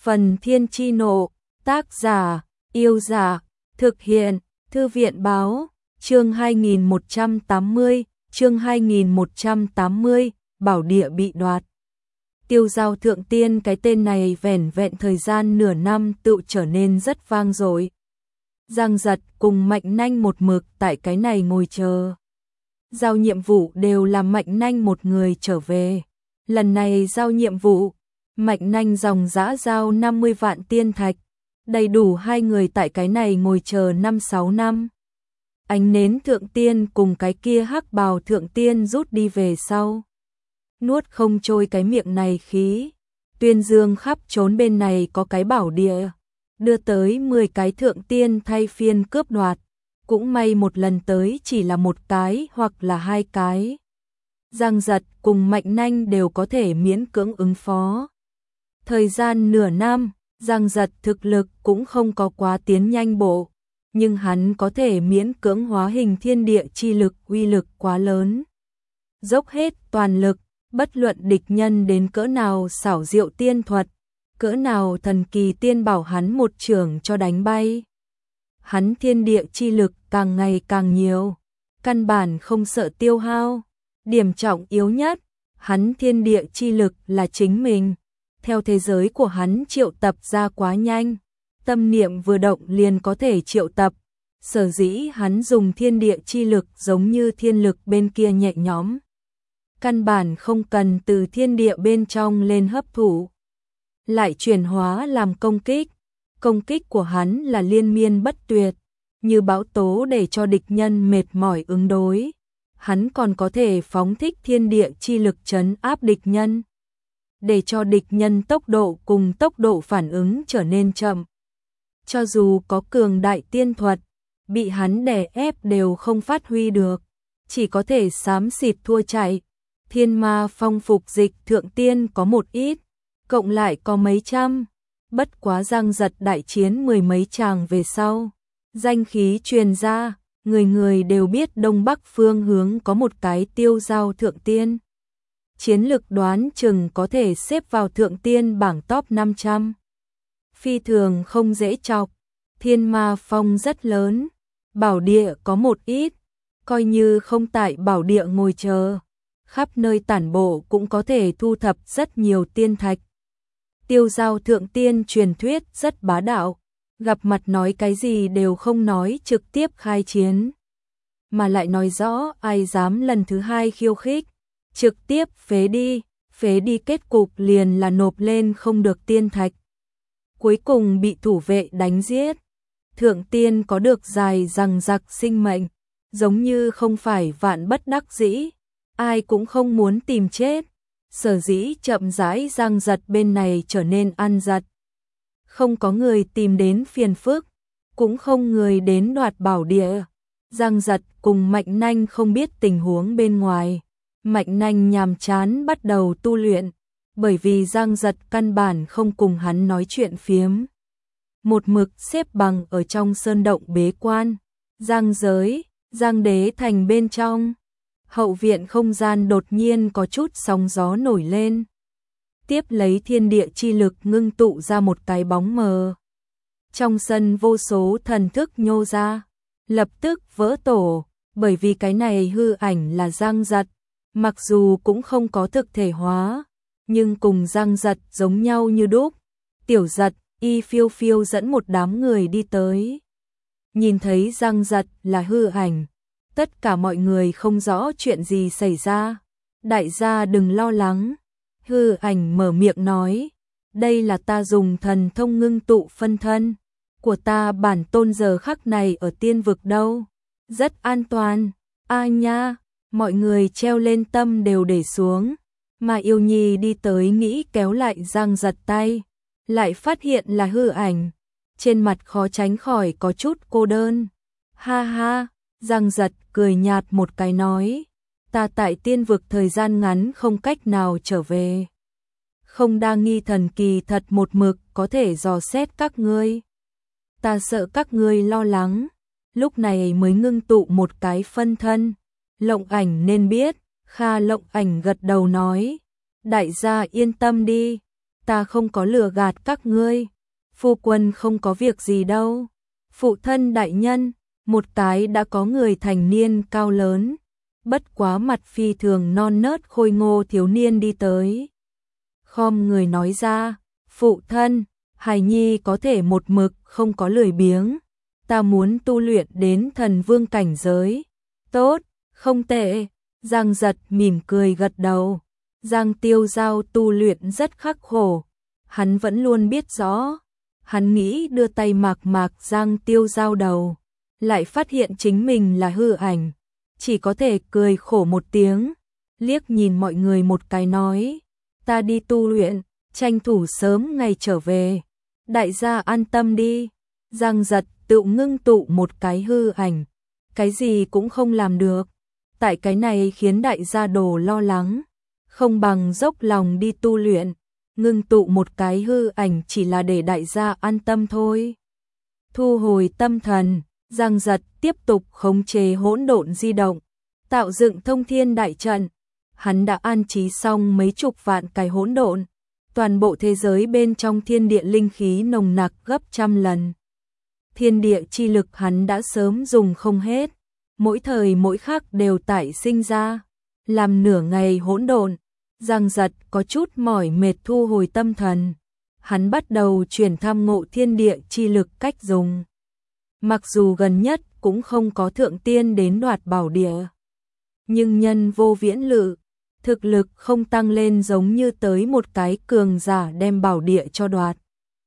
Phần Thiên Chi Nộ, tác giả, Yêu Giả, thực hiện, Thư viện Báo, chương 2180, Bảo Địa bị đoạt. Tiêu Giao Thượng Tiên, cái tên này vẻn vẹn thời gian nửa năm tự trở nên rất vang dội. Giang Giật cùng Mạnh Nanh một mực tại cái này ngồi chờ. Giao nhiệm vụ đều là Mạnh Nanh một người trở về. Lần này giao nhiệm vụ, Mạnh Nanh dòng dã giao 50 vạn tiên thạch, đầy đủ hai người tại cái này ngồi chờ 5-6 năm. Ánh nến thượng tiên cùng cái kia hắc bào thượng tiên rút đi về sau. Nuốt không trôi cái miệng này khí. Tuyên dương khắp trốn bên này có cái bảo địa, đưa tới 10 cái thượng tiên thay phiên cướp đoạt. Cũng may một lần tới chỉ là một cái hoặc là hai cái. Giang Giật cùng Mạnh Nanh đều có thể miễn cưỡng ứng phó. Thời gian nửa năm, Giang Giật thực lực cũng không có quá tiến nhanh bộ, nhưng hắn có thể miễn cưỡng hóa hình thiên địa chi lực, uy lực quá lớn. Dốc hết toàn lực, bất luận địch nhân đến cỡ nào xảo diệu tiên thuật, cỡ nào thần kỳ tiên bảo hắn một chưởng cho đánh bay. Hắn thiên địa chi lực càng ngày càng nhiều, căn bản không sợ tiêu hao. Điểm trọng yếu nhất, hắn thiên địa chi lực là chính mình. Theo thế giới của hắn triệu tập ra quá nhanh, tâm niệm vừa động liền có thể triệu tập. Sở dĩ hắn dùng thiên địa chi lực giống như thiên lực bên kia nhẹ nhõm. Căn bản không cần từ thiên địa bên trong lên hấp thụ, lại chuyển hóa làm công kích. Công kích của hắn là liên miên bất tuyệt, như bão tố để cho địch nhân mệt mỏi ứng đối. Hắn còn có thể phóng thích thiên địa chi lực trấn áp địch nhân, để cho địch nhân tốc độ cùng tốc độ phản ứng trở nên chậm. Cho dù có cường đại tiên thuật, bị hắn đè ép đều không phát huy được, chỉ có thể xám xịt thua chạy. Thiên Ma Phong phục dịch thượng tiên có một ít, cộng lại có mấy trăm. Bất quá Giang Giật đại chiến 10 mấy tràng về sau, danh khí truyền ra, người người đều biết Đông Bắc phương hướng có một cái Tiêu Giao thượng tiên. Chiến lực đoán chừng có thể xếp vào thượng tiên bảng top 500. Phi thường không dễ chọc, Thiên Ma Phong rất lớn, bảo địa có một ít, coi như không tại bảo địa ngồi chờ, khắp nơi tản bộ cũng có thể thu thập rất nhiều tiên thạch. Tiêu Giao thượng tiên truyền thuyết rất bá đạo, gặp mặt nói cái gì đều không nói trực tiếp khai chiến, mà lại nói rõ ai dám lần thứ hai khiêu khích, trực tiếp phế đi kết cục liền là nộp lên không được tiên thạch. Cuối cùng bị thủ vệ đánh giết. Thượng tiên có được dài dằng dặc sinh mệnh, giống như không phải vạn bất đắc dĩ, ai cũng không muốn tìm chết. Sở dĩ chậm rãi Giang Giật bên này trở nên ăn giật. Không có người tìm đến phiền phức, cũng không người đến đoạt bảo địa. Giang Giật cùng Mạnh Nanh không biết tình huống bên ngoài. Mạnh Nanh nhàm chán bắt đầu tu luyện, bởi vì Giang Giật căn bản không cùng hắn nói chuyện phiếm. Một mực xếp bằng ở trong sơn động bế quan. Giang Đế thành bên trong. Hậu viện không gian đột nhiên có chút sóng gió nổi lên. Tiếp lấy thiên địa chi lực ngưng tụ ra một cái bóng mờ. Trong sân vô số thần thức nhô ra, lập tức vỡ tổ, bởi vì cái này hư ảnh là Giang Giật, mặc dù cũng không có thực thể hóa, nhưng cùng Giang Giật giống nhau như đúc. Tiểu Giật, Y Phiêu Phiêu dẫn một đám người đi tới. Nhìn thấy Giang Giật là hư ảnh, tất cả mọi người không rõ chuyện gì xảy ra. Đại gia đừng lo lắng. Hư ảnh mở miệng nói, đây là ta dùng thần thông ngưng tụ phân thân của ta, bản tôn giờ khắc này ở tiên vực đâu, rất an toàn. A nha, mọi người treo lên tâm đều để xuống, mà Yêu Nhi đi tới nghĩ kéo lại Giang Giật tay, lại phát hiện là hư ảnh, trên mặt khó tránh khỏi có chút cô đơn. Ha ha, Giang Giật cười nhạt một cái nói, ta tại tiên vực thời gian ngắn không cách nào trở về, không đa nghi thần kỳ thật một mực có thể dò xét các ngươi. Ta sợ các ngươi lo lắng, lúc này mới ngưng tụ một cái phân thân. Lộng Ảnh nên biết. Kha Lộng Ảnh gật đầu nói, đại gia yên tâm đi, ta không có lừa gạt các ngươi, phu quân không có việc gì đâu. Phụ thân đại nhân, một cái đã có người thành niên cao lớn, bất quá mặt phi thường non nớt khôi ngô thiếu niên đi tới. Khom người nói ra, phụ thân, hài nhi có thể một mực không có lười biếng, ta muốn tu luyện đến thần vương cảnh giới. Tốt, không tệ. Giang Giật mỉm cười gật đầu. Giang Tiêu Giao tu luyện rất khắc khổ, hắn vẫn luôn biết rõ. Hắn nghĩ đưa tay mạc Giang Tiêu Giao đầu, lại phát hiện chính mình là hư ảnh, chỉ có thể cười khổ một tiếng, liếc nhìn mọi người một cái nói, ta đi tu luyện, tranh thủ sớm ngày trở về. Đại gia an tâm đi. Giang Giật tự ngưng tụ một cái hư ảnh, cái gì cũng không làm được. Tại cái này khiến đại gia đồ lo lắng, không bằng dốc lòng đi tu luyện, ngưng tụ một cái hư ảnh chỉ là để đại gia an tâm thôi. Thu hồi tâm thần, Giang Giật tiếp tục khống chế hỗn độn di động, tạo dựng thông thiên đại trận. Hắn đã an trí xong mấy chục vạn cái hỗn độn, toàn bộ thế giới bên trong thiên địa linh khí nồng nặc gấp trăm lần. Thiên địa chi lực hắn đã sớm dùng không hết, mỗi thời mỗi khắc đều tải sinh ra. Làm nửa ngày hỗn độn, Giang Giật có chút mỏi mệt thu hồi tâm thần. Hắn bắt đầu chuyển tham ngộ thiên địa chi lực cách dùng. Mặc dù gần nhất cũng không có thượng tiên đến đoạt bảo địa, nhưng nhân vô viễn lự, thực lực không tăng lên giống như tới một cái cường giả đem bảo địa cho đoạt.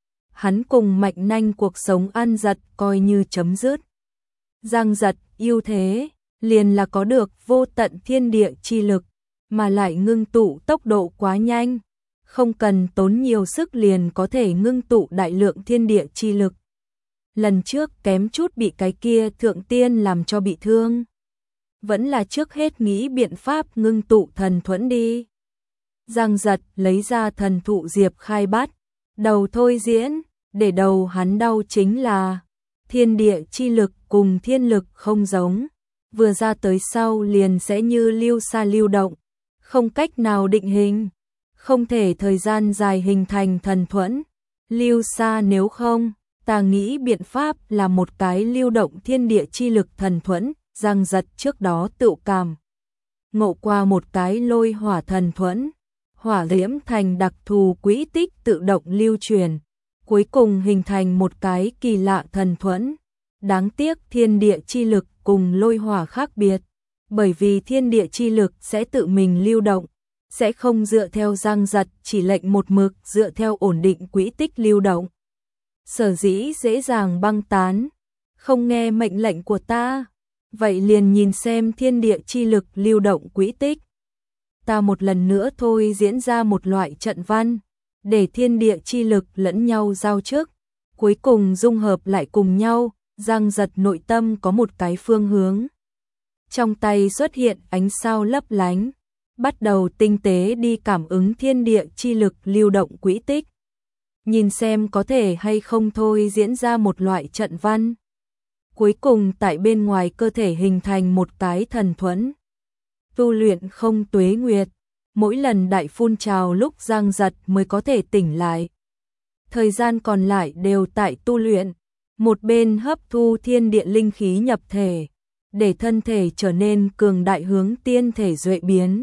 Hắn cùng Mạnh Nanh cuộc sống ăn giật coi như chấm dứt. Giang Giật ưu thế liền là có được vô tận thiên địa chi lực, mà lại ngưng tụ tốc độ quá nhanh, không cần tốn nhiều sức liền có thể ngưng tụ đại lượng thiên địa chi lực. Lần trước kém chút bị cái kia thượng tiên làm cho bị thương, vẫn là trước hết nghĩ biện pháp ngưng tụ thần thuẫn đi. Giang Giật lấy ra thần thụ diệp khai bát, đầu thôi diễn, để đầu hắn đau chính là thiên địa chi lực cùng thiên lực không giống, vừa ra tới sau liền sẽ như lưu sa lưu động, không cách nào định hình, không thể thời gian dài hình thành thần thuẫn. Lưu sa nếu không, ta nghĩ biện pháp là một cái lưu động thiên địa chi lực thần thuẫn. Giang Giật trước đó tự cảm ngộ qua một cái lôi hỏa thần thuẫn, hỏa diễm thành đặc thù quỹ tích tự động lưu truyền, cuối cùng hình thành một cái kỳ lạ thần thuẫn. Đáng tiếc thiên địa chi lực cùng lôi hỏa khác biệt, bởi vì thiên địa chi lực sẽ tự mình lưu động, sẽ không dựa theo Giang Giật chỉ lệnh một mực dựa theo ổn định quỹ tích lưu động. Sở dĩ dễ dàng băng tán, không nghe mệnh lệnh của ta, vậy liền nhìn xem thiên địa chi lực lưu động quỹ tích. Ta một lần nữa thôi diễn ra một loại trận văn, để thiên địa chi lực lẫn nhau giao trước, cuối cùng dung hợp lại cùng nhau. Giang Giật nội tâm có một cái phương hướng. Trong tay xuất hiện ánh sao lấp lánh, bắt đầu tinh tế đi cảm ứng thiên địa chi lực lưu động quỹ tích. Nhìn xem có thể hay không thôi diễn ra một loại trận văn. Cuối cùng tại bên ngoài cơ thể hình thành một cái thần thuẫn. Tu luyện không tuế nguyệt, mỗi lần đại phun trào lúc Giang Giật mới có thể tỉnh lại. Thời gian còn lại đều tại tu luyện, một bên hấp thu thiên địa linh khí nhập thể, để thân thể trở nên cường đại hướng tiên thể duệ biến.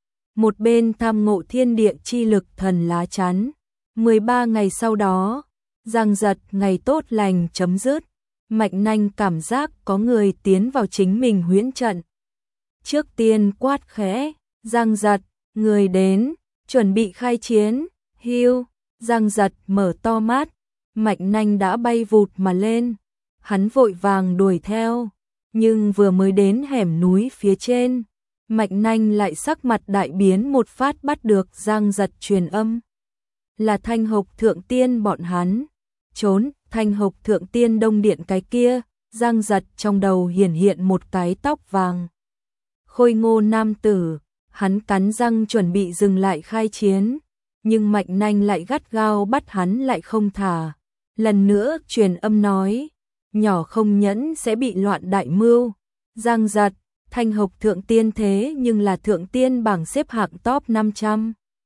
Một bên tham ngộ thiên địa chi lực thần lá chắn. 13 ngày sau đó, Giang Giật ngày tốt lành chấm dứt. Mạnh Nanh cảm giác có người tiến vào chính mình huyễn trận. Trước tiên quát khẽ, Giang Giật, người đến, chuẩn bị khai chiến. Hiu. Giang Giật mở to mắt, Mạnh Nanh đã bay vụt mà lên. Hắn vội vàng đuổi theo, nhưng vừa mới đến hẻm núi phía trên, Mạnh Nanh lại sắc mặt đại biến một phát bắt được Giang Giật truyền âm. Là Thanh Hộc Thượng Tiên bọn hắn. Trốn, Thanh Hộc Thượng Tiên Đông Điện cái kia. Giang Giật trong đầu hiện một cái tóc vàng khôi ngô nam tử, hắn cắn răng chuẩn bị dừng lại khai chiến, nhưng Mạnh Nanh lại gắt gao bắt hắn lại không thả. Lần nữa truyền âm nói, nhỏ không nhẫn sẽ bị loạn đại mưu. Giang Giật, Thanh Hộc Thượng Tiên thế nhưng là Thượng Tiên bảng xếp hạng top 500.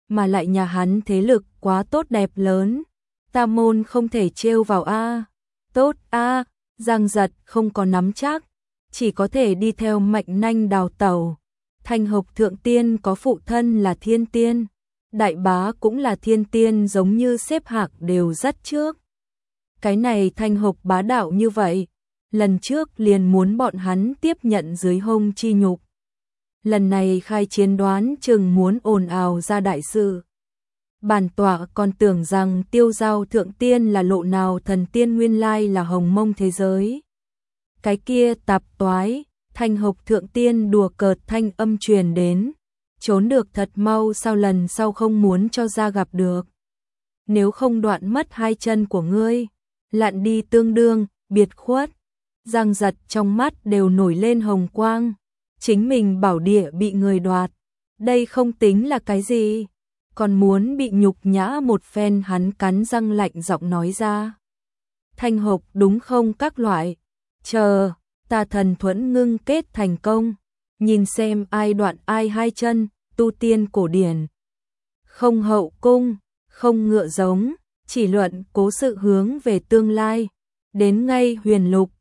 mà lại nhà hắn thế lực quá tốt đẹp lớn, Tam môn không thể trêu vào a. Tốt a, Giang Giật không có nắm chắc, chỉ có thể đi theo Mạnh Nanh đào tẩu. Thanh Hộc thượng tiên có phụ thân là thiên tiên, đại bá cũng là thiên tiên, giống như xếp hạng đều rất trước. Cái này Thanh Hộc bá đạo như vậy, lần trước liền muốn bọn hắn tiếp nhận dưới hông chi nhục. Lần này khai chiến đoán chừng muốn ồn ào ra đại sự. Bản tọa còn tưởng rằng Tiêu Giao thượng tiên là lộ nào thần tiên, nguyên lai là hồng mông thế giới. Cái kia tạp toái, Thanh Hộc thượng tiên đùa cợt thanh âm truyền đến, trốn được thật mau, sao lần sau không muốn cho ra gặp được. Nếu không đoạn mất hai chân của ngươi, lặn đi tương đương, biệt khuất. Giang Giật trong mắt đều nổi lên hồng quang, chính mình bảo địa bị người đoạt, đây không tính là cái gì, còn muốn bị nhục nhã một phen. Hắn cắn răng lạnh giọng nói ra. Thanh Hộc đúng không các loại, chờ ta thần thuẫn ngưng kết thành công, nhìn xem ai đoạn ai hai chân. Tu tiên cổ điển, không hậu cung, không ngựa giống, chỉ luận cố sự hướng về tương lai. Đến ngay huyền lục,